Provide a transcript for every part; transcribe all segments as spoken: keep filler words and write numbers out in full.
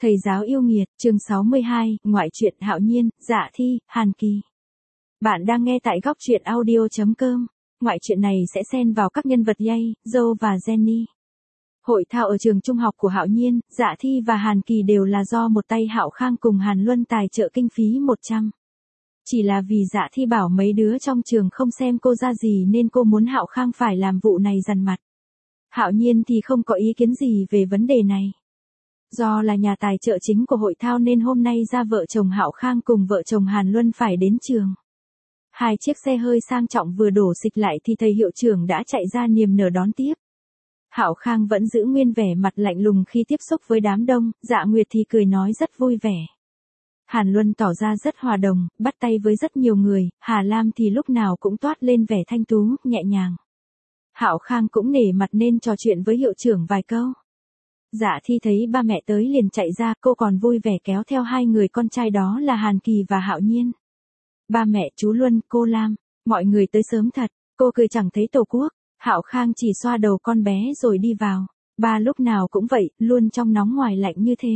Thầy giáo yêu nghiệt, chương sáu mươi hai, ngoại truyện Hạo Nhiên, Dạ Thi, Hàn Kỳ. Bạn đang nghe tại góc truyện audio chấm com. Ngoại truyện này sẽ xen vào các nhân vật Yay, Joe và Jenny. Hội thao ở trường trung học của Hạo Nhiên, Dạ Thi và Hàn Kỳ đều là do một tay Hạo Khang cùng Hàn Luân tài trợ kinh phí một trăm. Chỉ là vì Dạ Thi bảo mấy đứa trong trường không xem cô ra gì nên cô muốn Hạo Khang phải làm vụ này dằn mặt. Hạo Nhiên thì không có ý kiến gì về vấn đề này. Do là nhà tài trợ chính của hội thao nên hôm nay ra vợ chồng Hạo Khang cùng vợ chồng Hàn Luân phải đến trường. Hai chiếc xe hơi sang trọng vừa đổ xịch lại thì thầy hiệu trưởng đã chạy ra niềm nở đón tiếp. Hạo Khang vẫn giữ nguyên vẻ mặt lạnh lùng khi tiếp xúc với đám đông, Dạ Nguyệt thì cười nói rất vui vẻ. Hàn Luân tỏ ra rất hòa đồng, bắt tay với rất nhiều người, Hà Lam thì lúc nào cũng toát lên vẻ thanh tú, nhẹ nhàng. Hạo Khang cũng nể mặt nên trò chuyện với hiệu trưởng vài câu. Dạ Thi thấy ba mẹ tới liền chạy ra, cô còn vui vẻ kéo theo hai người con trai đó là Hàn Kỳ và Hạo Nhiên. Ba mẹ, chú Luân, cô Lam, mọi người tới sớm thật, cô cười chẳng thấy tổ quốc. Hạo Khang chỉ xoa đầu con bé rồi đi vào. Ba lúc nào cũng vậy, luôn trong nóng ngoài lạnh như thế.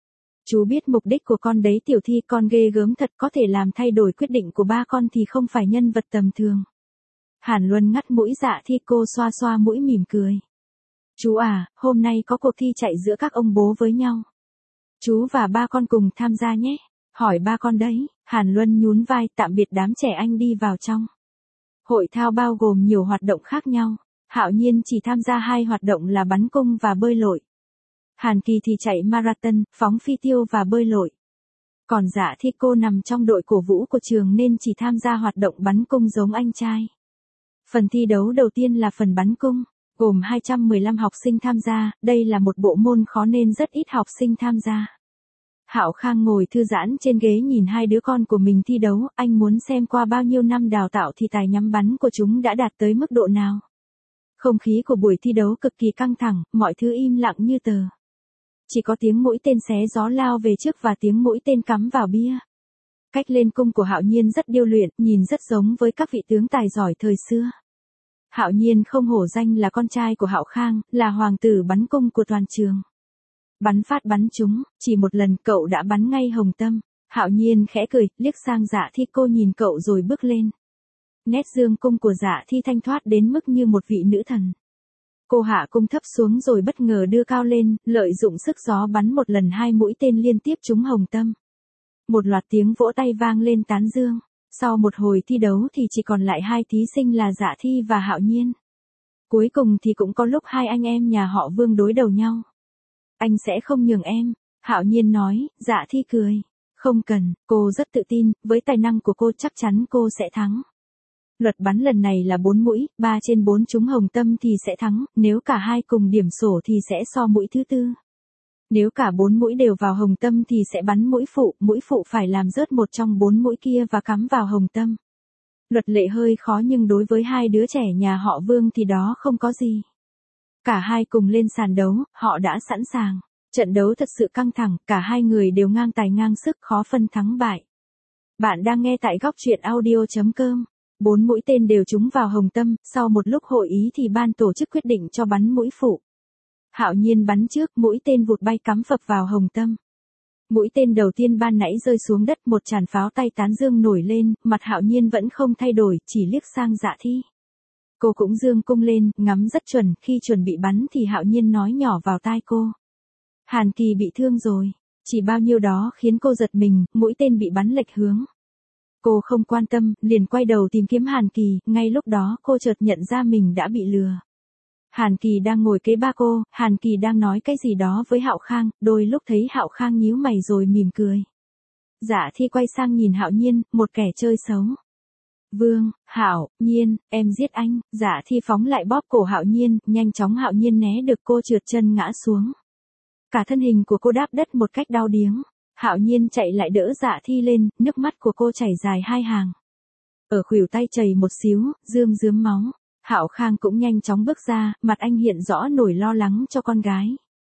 Chú biết mục đích của con đấy Tiểu Thi, con ghê gớm thật, có thể làm thay đổi quyết định của ba con thì không phải nhân vật tầm thường. Hàn Luân ngắt mũi Dạ Thi, cô xoa xoa mũi mỉm cười. Chú à, hôm nay có cuộc thi chạy giữa các ông bố với nhau. Chú và ba con cùng tham gia nhé. Hỏi ba con đấy. Hàn Luân nhún vai, tạm biệt đám trẻ anh đi vào trong. Hội thao bao gồm nhiều hoạt động khác nhau. Hạo Nhiên chỉ tham gia hai hoạt động là bắn cung và bơi lội. Hàn Kỳ thì chạy marathon, phóng phi tiêu và bơi lội. Còn Dạ Thi, cô nằm trong đội cổ vũ của trường nên chỉ tham gia hoạt động bắn cung giống anh trai. Phần thi đấu đầu tiên là phần bắn cung. Gồm hai trăm mười lăm học sinh tham gia, đây là một bộ môn khó nên rất ít học sinh tham gia. Hạo Khang ngồi thư giãn trên ghế nhìn hai đứa con của mình thi đấu, anh muốn xem qua bao nhiêu năm đào tạo thì tài nhắm bắn của chúng đã đạt tới mức độ nào. Không khí của buổi thi đấu cực kỳ căng thẳng, mọi thứ im lặng như tờ. Chỉ có tiếng mũi tên xé gió lao về trước và tiếng mũi tên cắm vào bia. Cách lên cung của Hạo Nhiên rất điêu luyện, nhìn rất giống với các vị tướng tài giỏi thời xưa. Hạo Nhiên không hổ danh là con trai của Hạo Khang, là hoàng tử bắn cung của toàn trường. Bắn phát bắn trúng, chỉ một lần cậu đã bắn ngay hồng tâm. Hạo Nhiên khẽ cười, liếc sang Dạ Thi, cô nhìn cậu rồi bước lên. Nét dương cung của Dạ Thi thanh thoát đến mức như một vị nữ thần. Cô hạ cung thấp xuống rồi bất ngờ đưa cao lên, lợi dụng sức gió bắn một lần hai mũi tên liên tiếp trúng hồng tâm. Một loạt tiếng vỗ tay vang lên tán dương. Sau một hồi thi đấu thì chỉ còn lại hai thí sinh là Dạ Thi và Hạo Nhiên. Cuối cùng thì cũng có lúc hai anh em nhà họ Vương đối đầu nhau. Anh sẽ không nhường em, Hạo Nhiên nói. Dạ Thi cười. Không cần, cô rất tự tin, với tài năng của cô chắc chắn cô sẽ thắng. Luật bắn lần này là bốn mũi, ba trên bốn trúng hồng tâm thì sẽ thắng, nếu cả hai cùng điểm sổ thì sẽ so mũi thứ tư. Nếu cả bốn mũi đều vào hồng tâm thì sẽ bắn mũi phụ, mũi phụ phải làm rớt một trong bốn mũi kia và cắm vào hồng tâm. Luật lệ hơi khó nhưng đối với hai đứa trẻ nhà họ Vương thì đó không có gì. Cả hai cùng lên sàn đấu, họ đã sẵn sàng. Trận đấu thật sự căng thẳng, cả hai người đều ngang tài ngang sức, khó phân thắng bại. Bạn đang nghe tại góc truyện audio chấm com. Bốn mũi tên đều trúng vào hồng tâm, sau một lúc hội ý thì ban tổ chức quyết định cho bắn mũi phụ. Hạo Nhiên bắn trước, mũi tên vụt bay cắm phập vào hồng tâm. Mũi tên đầu tiên ban nãy rơi xuống đất, một tràn pháo tay tán dương nổi lên, mặt Hạo Nhiên vẫn không thay đổi, chỉ liếc sang Dạ Thi. Cô cũng dương cung lên, ngắm rất chuẩn, khi chuẩn bị bắn thì Hạo Nhiên nói nhỏ vào tai cô. Hàn Kỳ bị thương rồi, chỉ bao nhiêu đó khiến cô giật mình, mũi tên bị bắn lệch hướng. Cô không quan tâm, liền quay đầu tìm kiếm Hàn Kỳ, ngay lúc đó cô chợt nhận ra mình đã bị lừa. Hàn Kỳ đang ngồi kế ba cô, Hàn Kỳ đang nói cái gì đó với Hạo Khang, đôi lúc thấy Hạo Khang nhíu mày rồi mỉm cười. Dạ Thi quay sang nhìn Hạo Nhiên, một kẻ chơi xấu. Vương, Hạo, Nhiên, em giết anh. Dạ Thi phóng lại bóp cổ Hạo Nhiên, nhanh chóng Hạo Nhiên né được cô trượt chân ngã xuống. Cả thân hình của cô đáp đất một cách đau điếng. Hạo Nhiên chạy lại đỡ Dạ Thi lên, nước mắt của cô chảy dài hai hàng. Ở khuỷu tay chảy một xíu, rơm rớm máu. Hạo Khang cũng nhanh chóng bước ra, mặt anh hiện rõ nỗi lo lắng cho con gái.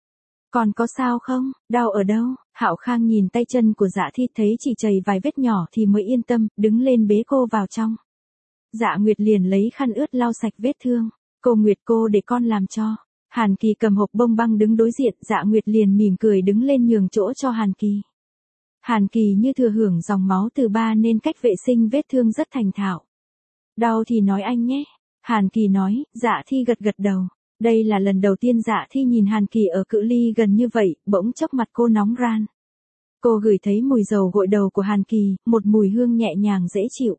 Còn có sao không, đau ở đâu? Hạo Khang nhìn tay chân của Dạ Thi thấy chỉ chảy vài vết nhỏ thì mới yên tâm, đứng lên bế cô vào trong. Dạ Nguyệt liền lấy khăn ướt lau sạch vết thương. Cô Nguyệt, cô để con làm cho. Hàn Kỳ cầm hộp bông băng đứng đối diện, Dạ Nguyệt liền mỉm cười đứng lên nhường chỗ cho Hàn Kỳ. Hàn Kỳ như thừa hưởng dòng máu từ ba nên cách vệ sinh vết thương rất thành thạo. Đau thì nói anh nhé. Hàn Kỳ nói, Dạ Thi gật gật đầu. Đây là lần đầu tiên Dạ Thi nhìn Hàn Kỳ ở cự ly gần như vậy, bỗng chốc mặt cô nóng ran. Cô ngửi thấy mùi dầu gội đầu của Hàn Kỳ, một mùi hương nhẹ nhàng dễ chịu.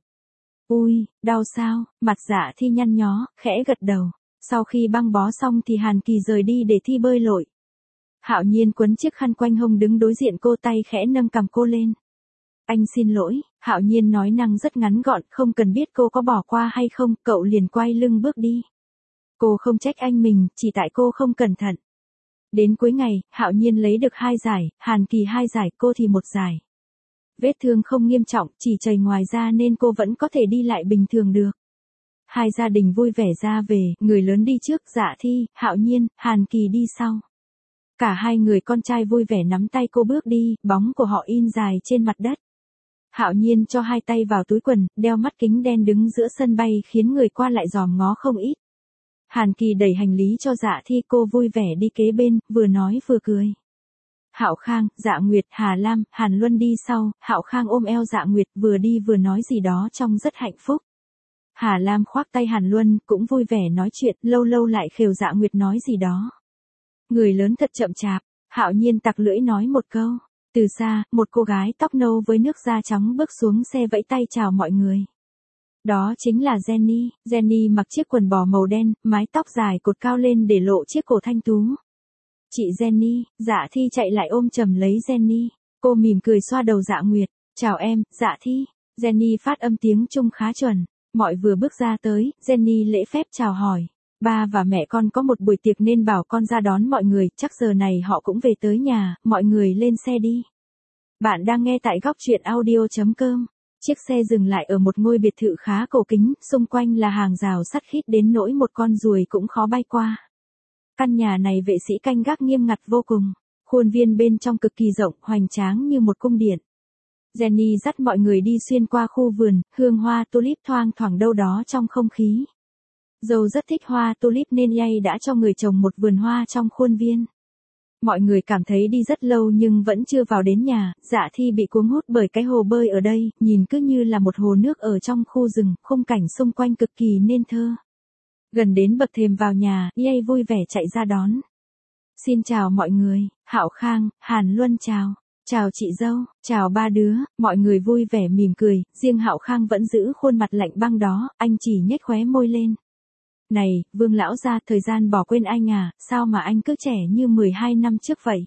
Ui, đau sao? Mặt Dạ Thi nhăn nhó, khẽ gật đầu. Sau khi băng bó xong thì Hàn Kỳ rời đi để thi bơi lội. Hạo Nhiên quấn chiếc khăn quanh hông đứng đối diện cô, tay khẽ nâng cằm cô lên. Anh xin lỗi, Hạo Nhiên nói năng rất ngắn gọn, không cần biết cô có bỏ qua hay không, cậu liền quay lưng bước đi. Cô không trách anh mình, chỉ tại cô không cẩn thận. Đến cuối ngày, Hạo Nhiên lấy được hai giải, Hàn Kỳ hai giải, cô thì một giải. Vết thương không nghiêm trọng, chỉ chảy ngoài da nên cô vẫn có thể đi lại bình thường được. Hai gia đình vui vẻ ra về, người lớn đi trước, Dạ Thi, Hạo Nhiên, Hàn Kỳ đi sau. Cả hai người con trai vui vẻ nắm tay cô bước đi, bóng của họ in dài trên mặt đất. Hạo Nhiên cho hai tay vào túi quần, đeo mắt kính đen đứng giữa sân bay khiến người qua lại dòm ngó không ít. Hàn Kỳ đẩy hành lý cho Dạ Thi, cô vui vẻ đi kế bên, vừa nói vừa cười. Hạo Khang, Dạ Nguyệt, Hà Lam, Hàn Luân đi sau, Hạo Khang ôm eo Dạ Nguyệt vừa đi vừa nói gì đó trông rất hạnh phúc. Hà Lam khoác tay Hàn Luân, cũng vui vẻ nói chuyện, lâu lâu lại khều Dạ Nguyệt nói gì đó. Người lớn thật chậm chạp, Hạo Nhiên tặc lưỡi nói một câu. Từ xa, một cô gái tóc nâu với nước da trắng bước xuống xe vẫy tay chào mọi người. Đó chính là Jenny, Jenny mặc chiếc quần bò màu đen, mái tóc dài cột cao lên để lộ chiếc cổ thanh tú. Chị Jenny, Dạ Thi chạy lại ôm chầm lấy Jenny, cô mỉm cười xoa đầu Dạ Nguyệt, chào em, Dạ Thi. Jenny phát âm tiếng Trung khá chuẩn, mọi vừa bước ra tới, Jenny lễ phép chào hỏi. Ba và mẹ con có một buổi tiệc nên bảo con ra đón mọi người, chắc giờ này họ cũng về tới nhà, mọi người lên xe đi. Bạn đang nghe tại góc truyện audio chấm com. Chiếc xe dừng lại ở một ngôi biệt thự khá cổ kính, xung quanh là hàng rào sắt khít đến nỗi một con ruồi cũng khó bay qua. Căn nhà này vệ sĩ canh gác nghiêm ngặt vô cùng, khuôn viên bên trong cực kỳ rộng, hoành tráng như một cung điện. Jenny dắt mọi người đi xuyên qua khu vườn, hương hoa tulip thoang thoảng đâu đó trong không khí. Dâu rất thích hoa tulip nên Yay đã cho người trồng một vườn hoa trong khuôn viên. Mọi người cảm thấy đi rất lâu nhưng vẫn chưa vào đến nhà, Dạ Thi bị cuốn hút bởi cái hồ bơi ở đây, nhìn cứ như là một hồ nước ở trong khu rừng, khung cảnh xung quanh cực kỳ nên thơ. Gần đến bậc thềm vào nhà, Yay vui vẻ chạy ra đón. Xin chào mọi người, Hạo Khang, Hàn Luân chào. Chào chị dâu, chào ba đứa, mọi người vui vẻ mỉm cười, riêng Hạo Khang vẫn giữ khuôn mặt lạnh băng đó, anh chỉ nhếch khóe môi lên. Này, Vương lão gia, thời gian bỏ quên anh à, sao mà anh cứ trẻ như mười hai năm trước vậy?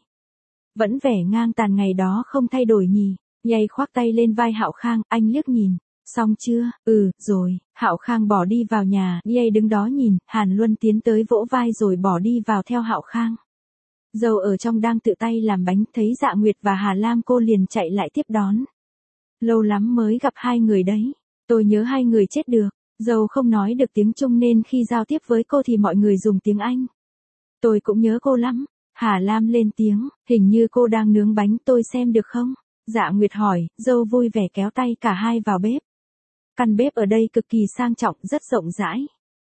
Vẫn vẻ ngang tàn ngày đó không thay đổi nhỉ? Yay khoác tay lên vai Hạo Khang, anh liếc nhìn. Xong chưa? Ừ, rồi. Hạo Khang bỏ đi vào nhà, Yay đứng đó nhìn, Hàn Luân tiến tới vỗ vai rồi bỏ đi vào theo Hạo Khang. Dâu ở trong đang tự tay làm bánh, thấy Dạ Nguyệt và Hà Lam cô liền chạy lại tiếp đón. Lâu lắm mới gặp hai người đấy, tôi nhớ hai người chết được. Dâu không nói được tiếng Trung nên khi giao tiếp với cô thì mọi người dùng tiếng Anh. Tôi cũng nhớ cô lắm. Hà Lam lên tiếng, hình như cô đang nướng bánh, tôi xem được không? Dạ Nguyệt hỏi, dâu vui vẻ kéo tay cả hai vào bếp. Căn bếp ở đây cực kỳ sang trọng, rất rộng rãi.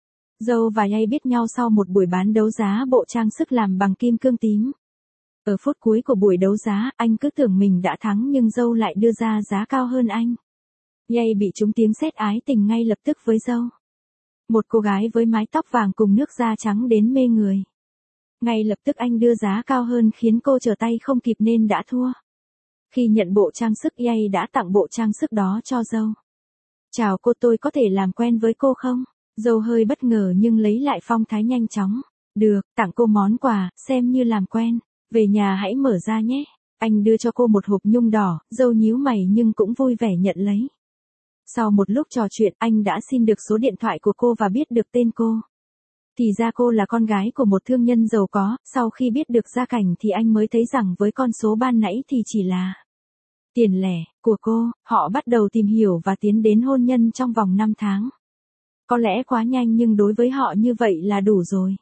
Dâu và Yay biết nhau sau một buổi bán đấu giá bộ trang sức làm bằng kim cương tím. Ở phút cuối của buổi đấu giá, anh cứ tưởng mình đã thắng nhưng dâu lại đưa ra giá cao hơn anh. Yay bị trúng tiếng sét ái tình ngay lập tức với dâu. Một cô gái với mái tóc vàng cùng nước da trắng đến mê người. Ngay lập tức anh đưa giá cao hơn khiến cô trở tay không kịp nên đã thua. Khi nhận bộ trang sức, Yay đã tặng bộ trang sức đó cho dâu. Chào cô, tôi có thể làm quen với cô không? Dâu hơi bất ngờ nhưng lấy lại phong thái nhanh chóng. Được, tặng cô món quà, xem như làm quen. Về nhà hãy mở ra nhé. Anh đưa cho cô một hộp nhung đỏ, dâu nhíu mày nhưng cũng vui vẻ nhận lấy. Sau một lúc trò chuyện, anh đã xin được số điện thoại của cô và biết được tên cô. Thì ra cô là con gái của một thương nhân giàu có, sau khi biết được gia cảnh thì anh mới thấy rằng với con số ban nãy thì chỉ là tiền lẻ của cô. Họ bắt đầu tìm hiểu và tiến đến hôn nhân trong vòng năm tháng. Có lẽ quá nhanh nhưng đối với họ như vậy là đủ rồi.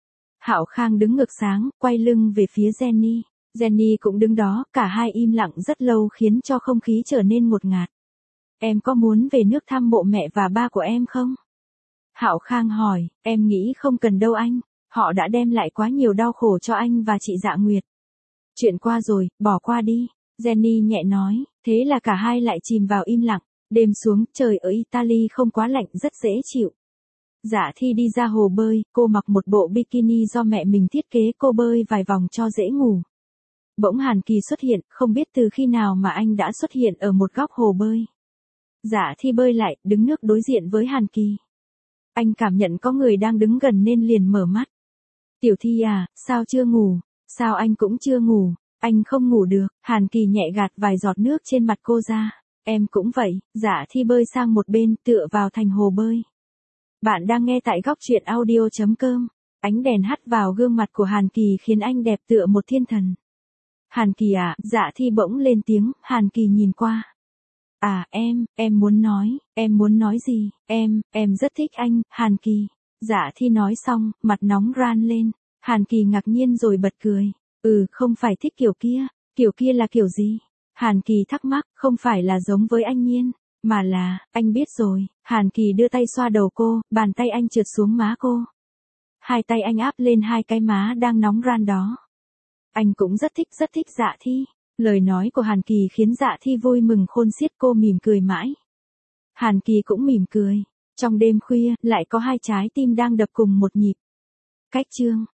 Hạo Khang đứng ngược sáng, quay lưng về phía Jenny. Jenny cũng đứng đó, cả hai im lặng rất lâu khiến cho không khí trở nên ngột ngạt. Em có muốn về nước thăm mộ mẹ và ba của em không? Hạo Khang hỏi, em nghĩ không cần đâu anh. Họ đã đem lại quá nhiều đau khổ cho anh và chị Dạ Nguyệt. Chuyện qua rồi, bỏ qua đi. Jenny nhẹ nói, thế là cả hai lại chìm vào im lặng. Đêm xuống, trời ở Italy không quá lạnh, rất dễ chịu. Dạ Thi đi ra hồ bơi, cô mặc một bộ bikini do mẹ mình thiết kế, cô bơi vài vòng cho dễ ngủ. Bỗng Hàn Kỳ xuất hiện, không biết từ khi nào mà anh đã xuất hiện ở một góc hồ bơi. Dạ Thi bơi lại, đứng nước đối diện với Hàn Kỳ. Anh cảm nhận có người đang đứng gần nên liền mở mắt. Tiểu Thi à, sao chưa ngủ? Sao anh cũng chưa ngủ? Anh không ngủ được. Hàn Kỳ nhẹ gạt vài giọt nước trên mặt cô ra. Em cũng vậy. Dạ Thi bơi sang một bên, tựa vào thành hồ bơi. Bạn đang nghe tại góc truyện audio chấm com. Ánh đèn hắt vào gương mặt của Hàn Kỳ khiến anh đẹp tựa một thiên thần. Hàn Kỳ à, Dạ Thi bỗng lên tiếng. Hàn Kỳ nhìn qua. À, em, em muốn nói, em muốn nói gì? Em, em rất thích anh, Hàn Kỳ. Dạ Thi nói xong, mặt nóng ran lên. Hàn Kỳ ngạc nhiên rồi bật cười. Ừ, không phải thích kiểu kia. Kiểu kia là kiểu gì? Hàn Kỳ thắc mắc, không phải là giống với anh Nhiên, mà là, anh biết rồi. Hàn Kỳ đưa tay xoa đầu cô, bàn tay anh trượt xuống má cô. Hai tay anh áp lên hai cái má đang nóng ran đó. Anh cũng rất thích, rất thích Dạ Thi. Lời nói của Hàn Kỳ khiến Dạ Thi vui mừng khôn xiết, cô mỉm cười mãi. Hàn Kỳ cũng mỉm cười. Trong đêm khuya, lại có hai trái tim đang đập cùng một nhịp. Cách chương